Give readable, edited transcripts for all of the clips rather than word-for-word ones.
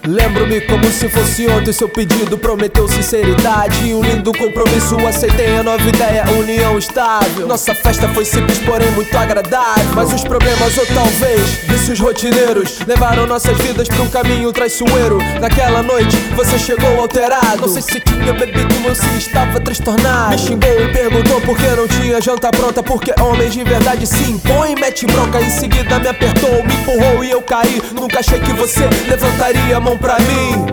Lembro-me como se fosse ontem, seu pedido prometeu sinceridade e um lindo compromisso, aceitei a nova ideia, união estável. Nossa festa foi simples, porém muito agradável. Mas os problemas, ou talvez vícios rotineiros, levaram nossas vidas pra um caminho traiçoeiro. Naquela noite, você chegou alterado. Não sei se tinha bebido ou se estava transtornado. Me xingou e perguntou por que não tinha janta pronta, porque homens de verdade se impõem, mete bronca. Em seguida me apertou, me empurrou e eu caí. Nunca achei que você levantaria a mão pra mim.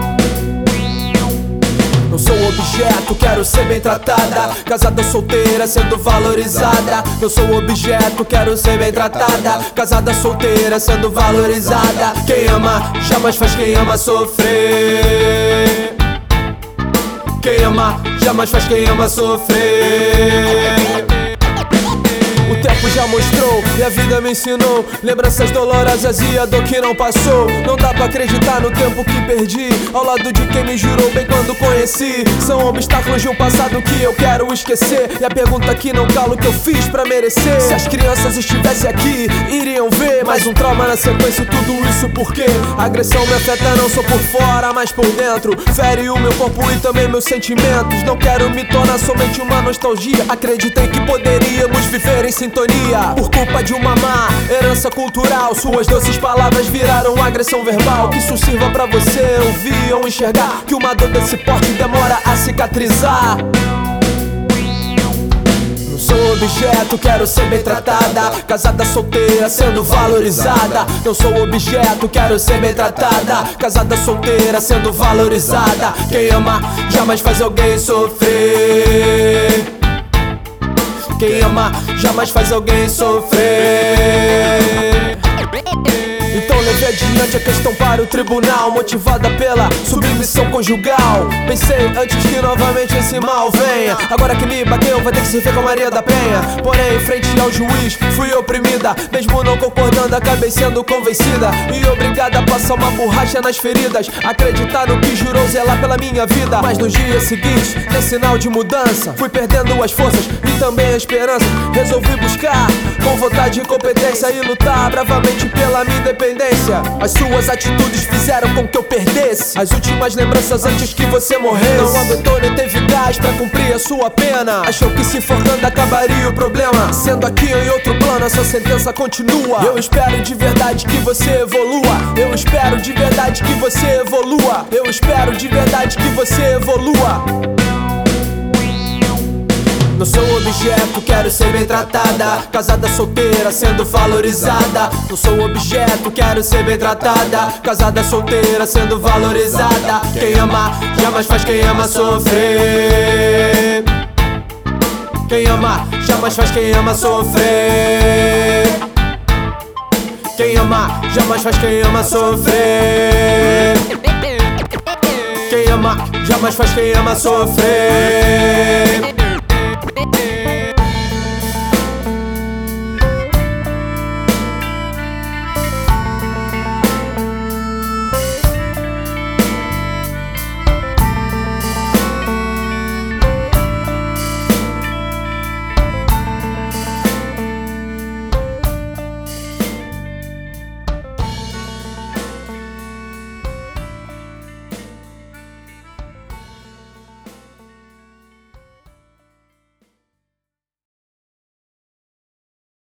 Não sou objeto, quero ser bem tratada. Casada solteira, sendo valorizada. Não sou objeto, quero ser bem tratada. Casada solteira, sendo valorizada. Quem ama, jamais faz quem ama sofrer. Quem ama, jamais faz quem ama sofrer. O tempo já mostrou e a vida me ensinou lembranças dolorosas e a dor que não passou. Não dá pra acreditar no tempo que perdi ao lado de quem me jurou bem quando conheci. São obstáculos de um passado que eu quero esquecer. E a pergunta que não cala, o que eu fiz pra merecer. Se as crianças estivessem aqui, iriam ver mais um trauma na sequência. Tudo isso porque a agressão me afeta não só por fora, mas por dentro. Fere o meu corpo e também meus sentimentos. Não quero me tornar somente uma nostalgia. Acreditei que poderíamos viver em sintonia. Por culpa de uma má herança cultural, suas doces palavras viraram agressão verbal. Que isso sirva pra você ouvir ou enxergar que uma dor desse porte demora a cicatrizar. Não sou objeto, quero ser bem tratada. Casada solteira, sendo valorizada. Não sou objeto, quero ser bem tratada. Casada solteira, sendo valorizada. Quem ama, jamais faz alguém sofrer. Quem ama, jamais faz alguém sofrer. Então levei adiante a questão para o tribunal, motivada pela submissão conjugal. Pensei antes que novamente esse mal venha. Agora que me bateu, vai ter que se ver com a Maria da Penha. Porém, em frente ao juiz, fui oprimida. Mesmo não concordando, acabei sendo convencida e obrigada a passar uma borracha nas feridas. Acreditar no que jurou zelar pela minha vida. Mas nos dias seguintes, tem sinal de mudança. Fui perdendo as forças e também a esperança. Resolvi buscar, com vontade e competência, e lutar bravamente pela minha independência. As suas atitudes fizeram com que eu perdesse as últimas lembranças antes que você morresse. Não aguentou nem teve gás pra cumprir a sua pena. Achou que se forcando acabaria o problema. Sendo aqui em outro plano, a sua sentença continua. Eu espero de verdade que você evolua. Eu espero de verdade que você evolua. Eu espero de verdade que você evolua. Não sou objeto, quero ser bem tratada. Casada solteira, sendo valorizada. Não sou objeto, quero ser bem tratada. Casada solteira, sendo valorizada. Quem ama, jamais faz quem ama sofrer. Quem ama, jamais faz quem ama sofrer. Quem ama, jamais faz quem ama sofrer. Quem ama, jamais faz quem ama sofrer.